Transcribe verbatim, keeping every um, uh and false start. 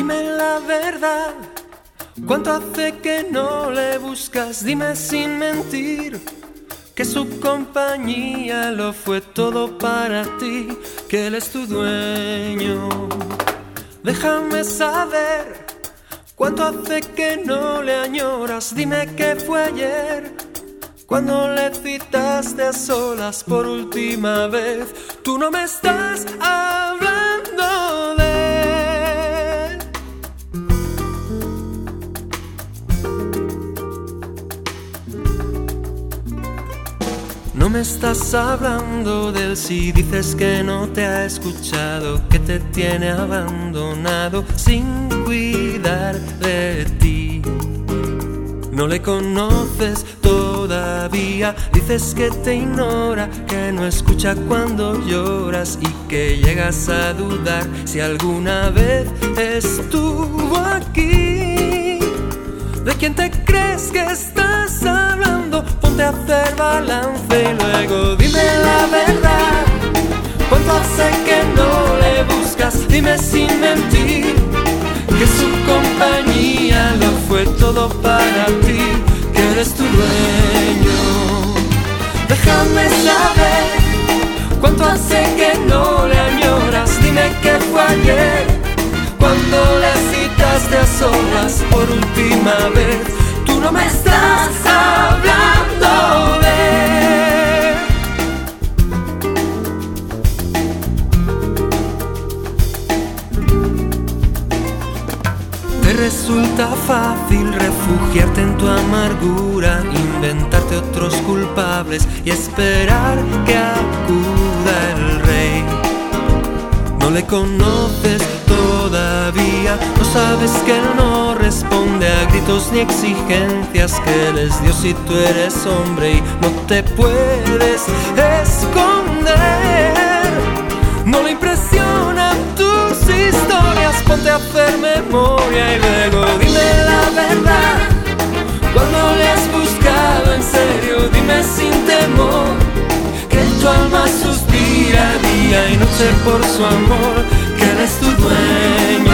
Dime la verdad, ¿cuánto hace que no le buscas? Dime sin mentir que su compañía lo fue todo para ti, que él es tu dueño. Déjame saber cuánto hace que no le añoras. Dime qué fue ayer, cuando le citaste a solas por última vez. Tú no me estás hablando de él. No me estás hablando de él si dices que no te ha escuchado, que te tiene abandonado sin cuidar de ti. No le conoces todavía, dices que te ignora, que no escucha cuando lloras y que llegas a dudar si alguna vez estuvo aquí. ¿De quién te crees que estás hablando? Ponte a hacer balance y luego dime la verdad. ¿Cuánto hace que no le buscas? Dime sin mentir que su compañía lo fue todo para ti, que eres tu dueño. Déjame saber cuánto hace que no le añoras. Dime qué fue ayer, cuando le citaste a solas por última vez. Tú no me estás hablando de él. Te resulta fácil refugiarte en tu amargura, inventarte otros culpables y esperar que acuda el rey. No le conoces todavía, no sabes que él no responde a gritos ni exigencias, que él es Dios y tú eres hombre y no te puedes esconder. No le impresionan tus historias, ponte a hacer memoria y luego dime la verdad. Cuando le has buscado en serio, dime sin temor que tu alma suspira día y noche por su amor, que él es tu dueño.